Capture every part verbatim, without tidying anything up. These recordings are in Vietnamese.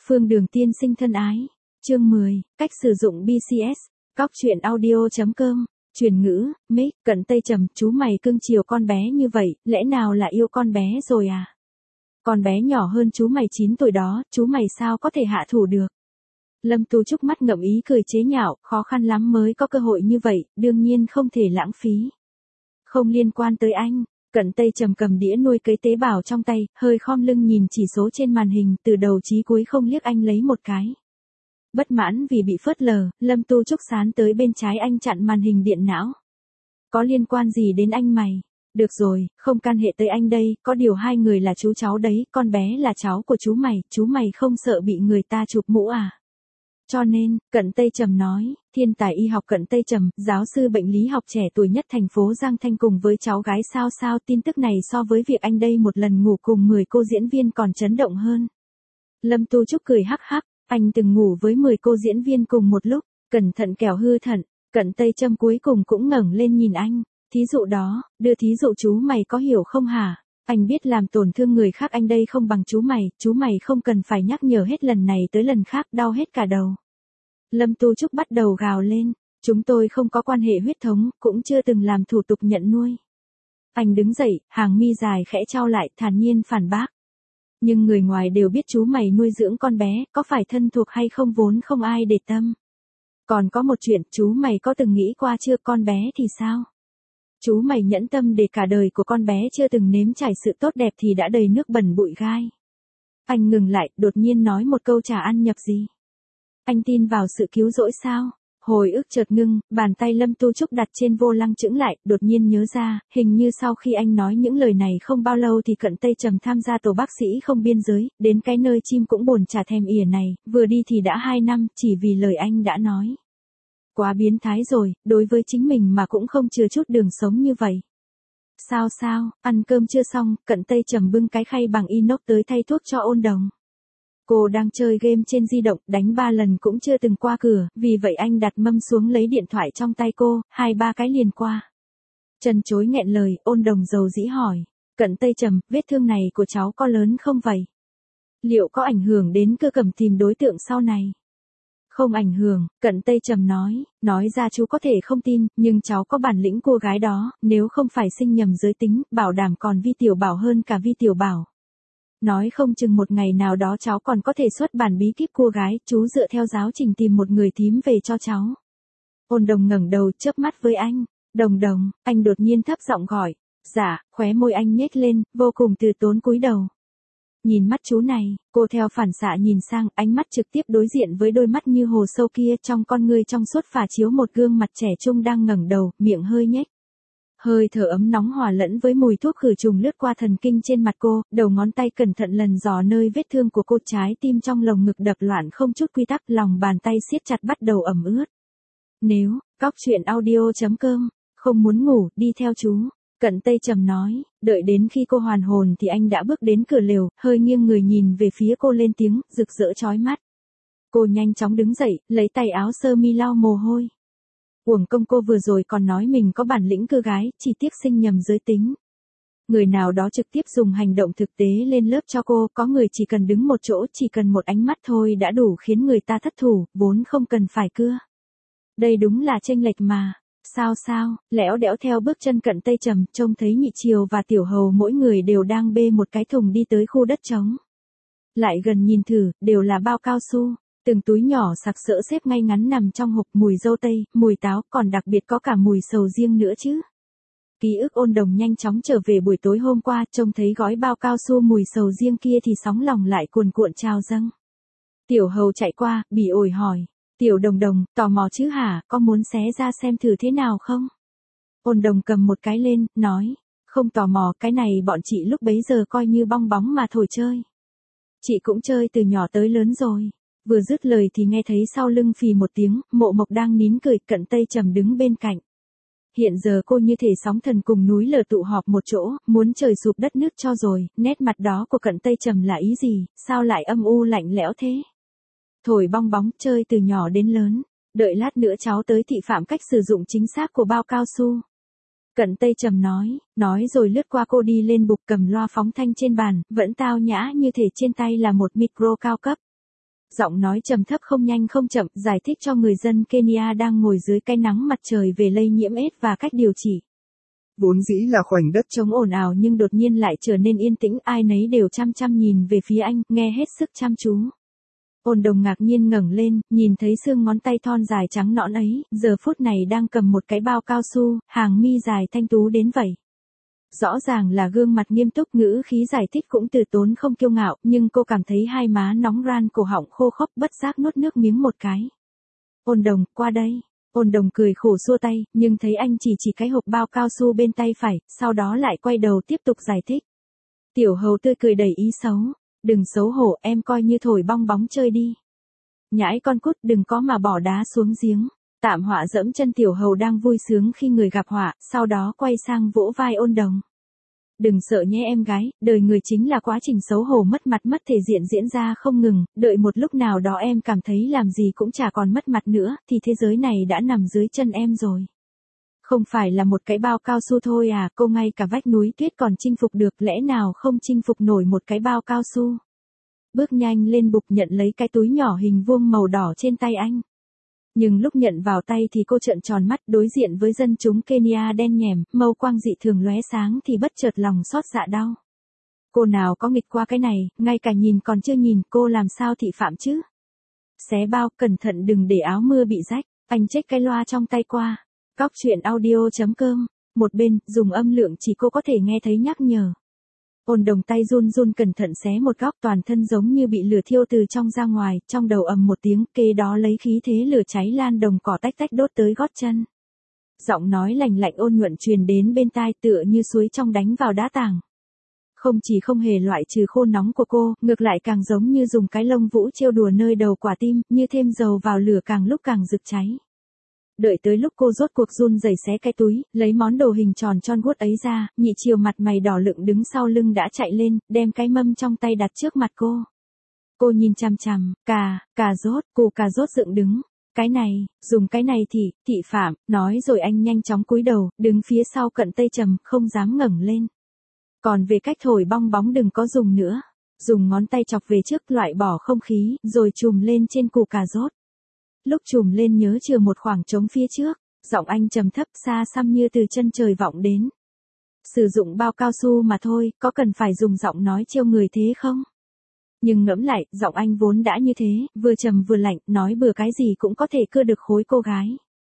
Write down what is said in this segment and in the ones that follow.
Phương Đường tiên sinh thân ái. Chương mười, cách sử dụng bê xê ét. Cóc truyện audio chấm com. Truyền ngữ, mic, Cận Tây Trầm, chú mày cưng chiều con bé như vậy, lẽ nào là yêu con bé rồi à? Con bé nhỏ hơn chú mày chín tuổi đó, chú mày sao có thể hạ thủ được? Lâm Tu Trúc mắt ngậm ý cười chế nhạo, khó khăn lắm mới có cơ hội như vậy, đương nhiên không thể lãng phí. Không liên quan tới anh. Cận Tây Trầm cầm đĩa nuôi cấy tế bào trong tay, hơi khom lưng nhìn chỉ số trên màn hình, từ đầu chí cuối không liếc anh lấy một cái. Bất mãn vì bị phớt lờ, Lâm Tu Trúc sán tới bên trái anh chặn màn hình điện não. Có liên quan gì đến anh mày? Được rồi, không can hệ tới anh đây, có điều hai người là chú cháu đấy, con bé là cháu của chú mày, chú mày không sợ bị người ta chụp mũ à? Cho nên, Cận Tây Trầm nói, thiên tài y học Cận Tây Trầm, giáo sư bệnh lý học trẻ tuổi nhất thành phố Giang Thanh cùng với cháu gái sao sao, tin tức này so với việc anh đây một lần ngủ cùng mười cô diễn viên còn chấn động hơn. Lâm Tu Trúc cười hắc hắc, anh từng ngủ với mười cô diễn viên cùng một lúc, cẩn thận kẻo hư thận. Cận Tây Trầm cuối cùng cũng ngẩng lên nhìn anh, thí dụ đó, đưa thí dụ chú mày có hiểu không hả? Anh biết làm tổn thương người khác anh đây không bằng chú mày, chú mày không cần phải nhắc nhở hết lần này tới lần khác, đau hết cả đầu. Lâm Tu Trúc bắt đầu gào lên, chúng tôi không có quan hệ huyết thống, cũng chưa từng làm thủ tục nhận nuôi. Anh đứng dậy, hàng mi dài khẽ chau lại, thản nhiên phản bác. Nhưng người ngoài đều biết chú mày nuôi dưỡng con bé, có phải thân thuộc hay không vốn không ai để tâm. Còn có một chuyện, chú mày có từng nghĩ qua chưa, con bé thì sao? Chú mày nhẫn tâm để cả đời của con bé chưa từng nếm trải sự tốt đẹp thì đã đầy nước bẩn bụi gai. Anh ngừng lại, đột nhiên nói một câu chả ăn nhập gì. Anh tin vào sự cứu rỗi sao? Hồi ức chợt ngưng, bàn tay Lâm Tu Trúc đặt trên vô lăng chững lại, đột nhiên nhớ ra, hình như sau khi anh nói những lời này không bao lâu thì Cận Tây Trầm tham gia tổ bác sĩ không biên giới, đến cái nơi chim cũng bồn chả thèm ỉa này, vừa đi thì đã hai năm, chỉ vì lời anh đã nói. Quá biến thái rồi, đối với chính mình mà cũng không chừa chút đường sống như vậy. Sao sao, ăn cơm chưa xong, Cận Tây Trầm bưng cái khay bằng inox tới thay thuốc cho Ôn Đồng. Cô đang chơi game trên di động, đánh ba lần cũng chưa từng qua cửa, vì vậy anh đặt mâm xuống lấy điện thoại trong tay cô, hai ba cái liền qua. Chân chối nghẹn lời, Ôn Đồng dầu dĩ hỏi, Cận Tây Trầm, vết thương này của cháu có lớn không vậy? Liệu có ảnh hưởng đến cơ cẩm tìm đối tượng sau này? Không ảnh hưởng, Cận Tây Trầm nói, nói ra chú có thể không tin, nhưng cháu có bản lĩnh cô gái đó, nếu không phải sinh nhầm giới tính, bảo đảm còn Vi Tiểu Bảo hơn cả Vi Tiểu Bảo. Nói không chừng một ngày nào đó cháu còn có thể xuất bản bí kíp cua gái, chú dựa theo giáo trình tìm một người thím về cho cháu. Ôn Đồng ngẩng đầu chớp mắt với anh, Đồng Đồng, anh đột nhiên thấp giọng gọi, dạ, khóe môi anh nhếch lên, vô cùng từ tốn cúi đầu. Nhìn mắt chú này, cô theo phản xạ nhìn sang, ánh mắt trực tiếp đối diện với đôi mắt như hồ sâu kia, trong con ngươi trong suốt phả chiếu một gương mặt trẻ trung đang ngẩng đầu, miệng hơi nhếch. Hơi thở ấm nóng hòa lẫn với mùi thuốc khử trùng lướt qua thần kinh trên mặt cô, đầu ngón tay cẩn thận lần dò nơi vết thương của cô, trái tim trong lồng ngực đập loạn không chút quy tắc, lòng bàn tay siết chặt bắt đầu ẩm ướt. Nếu, cóc truyện audio chấm com, không muốn ngủ, đi theo chú. Cận Tây Trầm nói, đợi đến khi cô hoàn hồn thì anh đã bước đến cửa lều, hơi nghiêng người nhìn về phía cô lên tiếng, rực rỡ chói mắt. Cô nhanh chóng đứng dậy, lấy tay áo sơ mi lau mồ hôi. Uổng công cô vừa rồi còn nói mình có bản lĩnh cưa gái, chỉ tiếc sinh nhầm giới tính. Người nào đó trực tiếp dùng hành động thực tế lên lớp cho cô, có người chỉ cần đứng một chỗ, chỉ cần một ánh mắt thôi đã đủ khiến người ta thất thủ, vốn không cần phải cưa. Đây đúng là chênh lệch mà. Sao sao, lẽo đẽo theo bước chân Cận Tây Trầm, trông thấy Nhị Triều và Tiểu Hầu mỗi người đều đang bê một cái thùng đi tới khu đất trống. Lại gần nhìn thử, đều là bao cao su, từng túi nhỏ sặc sỡ xếp ngay ngắn nằm trong hộp, mùi dâu tây, mùi táo, còn đặc biệt có cả mùi sầu riêng nữa chứ. Ký ức Ôn Đồng nhanh chóng trở về buổi tối hôm qua, trông thấy gói bao cao su mùi sầu riêng kia thì sóng lòng lại cuồn cuộn trào dâng. Tiểu Hầu chạy qua, bỉ ổi hỏi. Tiểu Đồng Đồng, tò mò chứ hả, có muốn xé ra xem thử thế nào không? Ôn Đồng cầm một cái lên, nói, không tò mò, cái này bọn chị lúc bấy giờ coi như bong bóng mà thổi chơi. Chị cũng chơi từ nhỏ tới lớn rồi. Vừa dứt lời thì nghe thấy sau lưng phì một tiếng, Mộ Mộc đang nín cười, Cận Tây Trầm đứng bên cạnh. Hiện giờ cô như thể sóng thần cùng núi lở tụ họp một chỗ, muốn trời sụp đất nứt cho rồi, nét mặt đó của Cận Tây Trầm là ý gì, sao lại âm u lạnh lẽo thế? Thổi bong bóng, chơi từ nhỏ đến lớn, đợi lát nữa cháu tới thị phạm cách sử dụng chính xác của bao cao su. Cận Tây Trầm nói, nói rồi lướt qua cô đi lên bục cầm loa phóng thanh trên bàn, vẫn tao nhã như thể trên tay là một micro cao cấp. Giọng nói trầm thấp không nhanh không chậm, giải thích cho người dân Kenya đang ngồi dưới cái nắng mặt trời về lây nhiễm ết và cách điều trị. Vốn dĩ là khoảnh đất Trông ồn ào nhưng đột nhiên lại trở nên yên tĩnh, ai nấy đều chăm chăm nhìn về phía anh, nghe hết sức chăm chú. Ôn Đồng ngạc nhiên ngẩng lên, nhìn thấy xương ngón tay thon dài trắng nõn ấy, giờ phút này đang cầm một cái bao cao su, hàng mi dài thanh tú đến vậy. Rõ ràng là gương mặt nghiêm túc, ngữ khí giải thích cũng từ tốn không kiêu ngạo, nhưng cô cảm thấy hai má nóng ran, cổ họng khô khốc, bất giác nuốt nước miếng một cái. Ôn Đồng, qua đây. Ôn Đồng cười khổ xua tay, nhưng thấy anh chỉ chỉ cái hộp bao cao su bên tay phải, sau đó lại quay đầu tiếp tục giải thích. Tiểu Hầu tươi cười đầy ý xấu. Đừng xấu hổ, em coi như thổi bong bóng chơi đi. Nhãi con cút, đừng có mà bỏ đá xuống giếng. Tạm Họa dẫm chân Tiểu Hầu đang vui sướng khi người gặp họa, sau đó quay sang vỗ vai Ôn Đồng. Đừng sợ nhé em gái, đời người chính là quá trình xấu hổ mất mặt mất thể diện diễn ra không ngừng, đợi một lúc nào đó em cảm thấy làm gì cũng chả còn mất mặt nữa, thì thế giới này đã nằm dưới chân em rồi. Không phải là một cái bao cao su thôi à, cô ngay cả vách núi tuyết còn chinh phục được, lẽ nào không chinh phục nổi một cái bao cao su. Bước nhanh lên bục nhận lấy cái túi nhỏ hình vuông màu đỏ trên tay anh. Nhưng lúc nhận vào tay thì cô trợn tròn mắt, đối diện với dân chúng Kenya đen nhèm, mâu quang dị thường lóe sáng thì bất chợt lòng xót dạ đau. Cô nào có nghịch qua cái này, ngay cả nhìn còn chưa nhìn, cô làm sao thị phạm chứ. Xé bao, cẩn thận đừng để áo mưa bị rách, anh check cái loa trong tay qua. Cóc truyện audio chấm com, một bên, dùng âm lượng chỉ cô có thể nghe thấy nhắc nhở. Ôn Đồng tay run run cẩn thận xé một góc, toàn thân giống như bị lửa thiêu từ trong ra ngoài, trong đầu ầm một tiếng, kế đó lấy khí thế lửa cháy lan đồng cỏ tách tách đốt tới gót chân. Giọng nói lành lạnh ôn nhuận truyền đến bên tai, tựa như suối trong đánh vào đá tảng. Không chỉ không hề loại trừ khô nóng của cô, ngược lại càng giống như dùng cái lông vũ trêu đùa nơi đầu quả tim, như thêm dầu vào lửa càng lúc càng rực cháy. Đợi tới lúc cô rốt cuộc run rẩy xé cái túi, lấy món đồ hình tròn tròn vuốt ấy ra, Nhị Triều mặt mày đỏ lựng đứng sau lưng đã chạy lên, đem cái mâm trong tay đặt trước mặt cô. Cô nhìn chằm chằm, cà, cà rốt, củ cà rốt dựng đứng. Cái này, dùng cái này thì, thị phạm, nói rồi anh nhanh chóng cúi đầu, đứng phía sau cận tây trầm, không dám ngẩng lên. Còn về cách thổi bong bóng đừng có dùng nữa. Dùng ngón tay chọc về trước, loại bỏ không khí, rồi chùm lên trên củ cà rốt. Lúc chùm lên nhớ chừa một khoảng trống phía trước, giọng anh trầm thấp xa xăm như từ chân trời vọng đến. Sử dụng bao cao su mà thôi, có cần phải dùng giọng nói trêu người thế không? Nhưng ngẫm lại, giọng anh vốn đã như thế, vừa trầm vừa lạnh, nói bừa cái gì cũng có thể cưa được khối cô gái.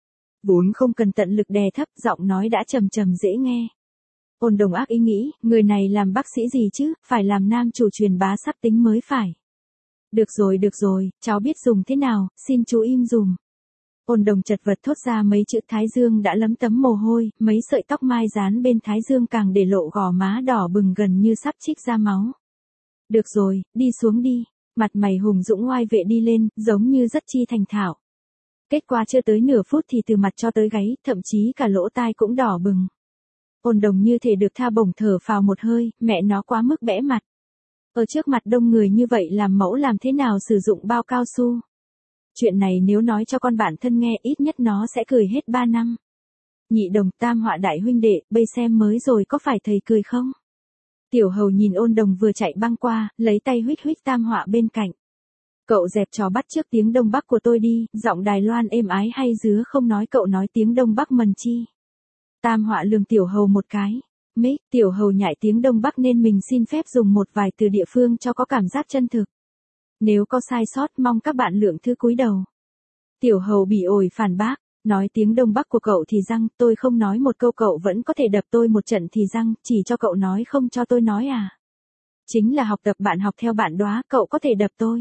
Vốn không cần tận lực đè thấp, giọng nói đã trầm trầm dễ nghe. Ôn Đồng ác ý nghĩ, người này làm bác sĩ gì chứ, phải làm nam chủ truyền bá sắc tính mới phải. Được rồi được rồi, cháu biết dùng thế nào, xin chú im dùm. Ôn Đồng chật vật thốt ra mấy chữ, thái dương đã lấm tấm mồ hôi, mấy sợi tóc mai dán bên thái dương càng để lộ gò má đỏ bừng gần như sắp trích ra máu. Được rồi, đi xuống đi. Mặt mày hùng dũng oai vệ đi lên, giống như rất chi thành thạo. Kết quả chưa tới nửa phút thì từ mặt cho tới gáy, thậm chí cả lỗ tai cũng đỏ bừng. Ôn Đồng như thể được tha bổng thở phào một hơi, mẹ nó quá mức bẽ mặt. Ở trước mặt đông người như vậy làm mẫu làm thế nào sử dụng bao cao su. Chuyện này nếu nói cho con bạn thân nghe ít nhất nó sẽ cười hết ba năm. Nhị Đồng, Tam Họa đại huynh đệ, bây xem mới rồi có phải thầy cười không? Tiểu Hầu nhìn Ôn Đồng vừa chạy băng qua, lấy tay huýt huýt Tam Họa bên cạnh. Cậu dẹp trò bắt chước tiếng Đông Bắc của tôi đi, giọng Đài Loan êm ái hay dứa không nói cậu nói tiếng Đông Bắc mần chi. Tam Họa lườm Tiểu Hầu một cái. Mấy, Tiểu Hầu nhại tiếng Đông Bắc nên mình xin phép dùng một vài từ địa phương cho có cảm giác chân thực. Nếu có sai sót mong các bạn lượng thứ cúi đầu. Tiểu Hầu bỉ ổi phản bác, nói tiếng Đông Bắc của cậu thì răng, tôi không nói một câu cậu vẫn có thể đập tôi một trận thì răng, chỉ cho cậu nói không cho tôi nói à. Chính là học tập bạn học theo bạn đoá, cậu có thể đập tôi.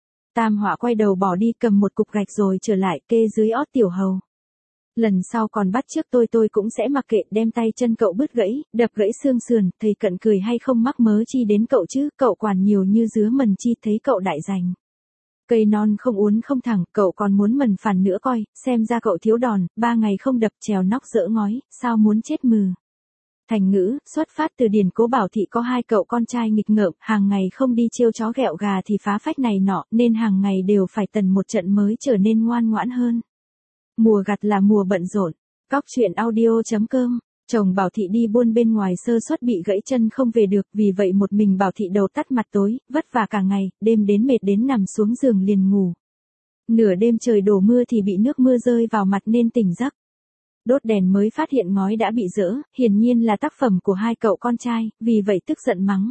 Tam Họa quay đầu bỏ đi cầm một cục gạch rồi trở lại kê dưới ót Tiểu Hầu. Lần sau còn bắt trước tôi tôi cũng sẽ mặc kệ đem tay chân cậu bứt gãy, đập gãy xương sườn, thầy Cận cười hay không mắc mớ chi đến cậu chứ, cậu quản nhiều như dứa mần chi thấy cậu đại giành. Cây non không uốn không thẳng, cậu còn muốn mần phản nữa coi, xem ra cậu thiếu đòn, ba ngày không đập trèo nóc dỡ ngói, sao muốn chết mừ. Thành ngữ, xuất phát từ Điền Cố Bảo Thị có hai cậu con trai nghịch ngợm, hàng ngày không đi trêu chó ghẹo gà thì phá phách này nọ, nên hàng ngày đều phải tần một trận mới trở nên ngoan ngoãn hơn. Mùa gặt là mùa bận rộn. Cóc truyện audio chấm com Chồng Bảo Thị đi buôn bên ngoài sơ suất bị gãy chân không về được, vì vậy một mình Bảo Thị đầu tắt mặt tối, vất vả cả ngày, đêm đến mệt đến nằm xuống giường liền ngủ. Nửa đêm trời đổ mưa thì bị nước mưa rơi vào mặt nên tỉnh giấc. Đốt đèn mới phát hiện ngói đã bị dỡ, hiển nhiên là tác phẩm của hai cậu con trai, vì vậy tức giận mắng.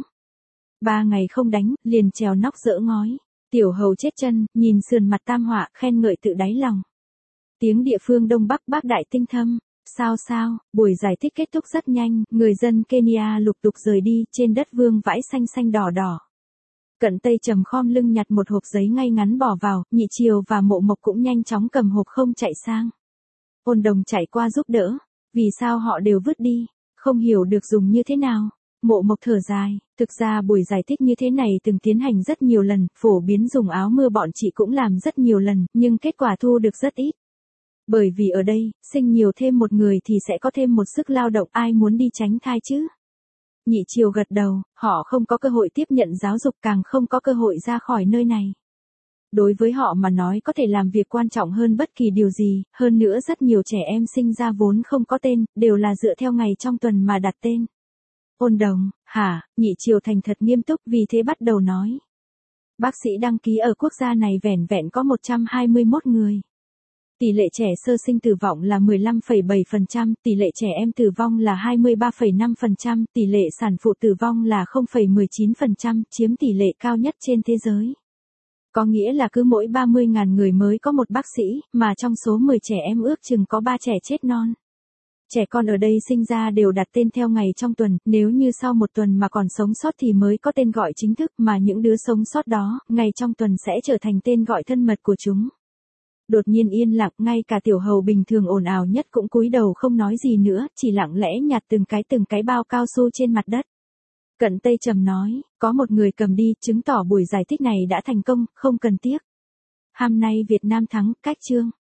Ba ngày không đánh, liền trèo nóc dỡ ngói. Tiểu hầu chết chân, nhìn sườn mặt tam họa, khen ngợi tự đáy lòng. Tiếng địa phương Đông Bắc bác đại tinh thâm. Sao sao, buổi giải thích kết thúc rất nhanh, người dân Kenya lục tục rời đi, trên đất vương vãi xanh xanh đỏ đỏ. Cận Tây Trầm khom lưng nhặt một hộp giấy ngay ngắn bỏ vào, Nhị Triều và Mộ Mộc cũng nhanh chóng cầm hộp không chạy sang. Ôn Đồng chạy qua giúp đỡ. Vì sao họ đều vứt đi? Không hiểu được dùng như thế nào. Mộ Mộc thở dài, thực ra buổi giải thích như thế này từng tiến hành rất nhiều lần, phổ biến dùng áo mưa bọn chị cũng làm rất nhiều lần, nhưng kết quả thu được rất ít. Bởi vì ở đây, sinh nhiều thêm một người thì sẽ có thêm một sức lao động, ai muốn đi tránh thai chứ? Nhị Triều gật đầu, họ không có cơ hội tiếp nhận giáo dục, càng không có cơ hội ra khỏi nơi này. Đối với họ mà nói có thể làm việc quan trọng hơn bất kỳ điều gì, hơn nữa rất nhiều trẻ em sinh ra vốn không có tên, đều là dựa theo ngày trong tuần mà đặt tên. Ôn Đồng, hả? Nhị Triều thành thật nghiêm túc, vì thế bắt đầu nói. Bác sĩ đăng ký ở quốc gia này vẻn vẹn có một trăm hai mươi mốt người. Tỷ lệ trẻ sơ sinh tử vong là mười lăm phẩy bảy phần trăm, tỷ lệ trẻ em tử vong là hai mươi ba phẩy năm phần trăm, tỷ lệ sản phụ tử vong là không phẩy mười chín phần trăm, chiếm tỷ lệ cao nhất trên thế giới. Có nghĩa là cứ mỗi ba mươi nghìn người mới có một bác sĩ, mà trong số mười trẻ em ước chừng có ba trẻ chết non. Trẻ con ở đây sinh ra đều đặt tên theo ngày trong tuần, nếu như sau một tuần mà còn sống sót thì mới có tên gọi chính thức, mà những đứa sống sót đó, ngày trong tuần sẽ trở thành tên gọi thân mật của chúng. Đột nhiên yên lặng, ngay cả tiểu hầu bình thường ồn ào nhất cũng cúi đầu không nói gì nữa, chỉ lặng lẽ nhặt từng cái từng cái bao cao su trên mặt đất. Cận Tây Trầm nói, có một người cầm đi, chứng tỏ buổi giải thích này đã thành công, không cần tiếc. Hôm nay Việt Nam thắng, cách chương.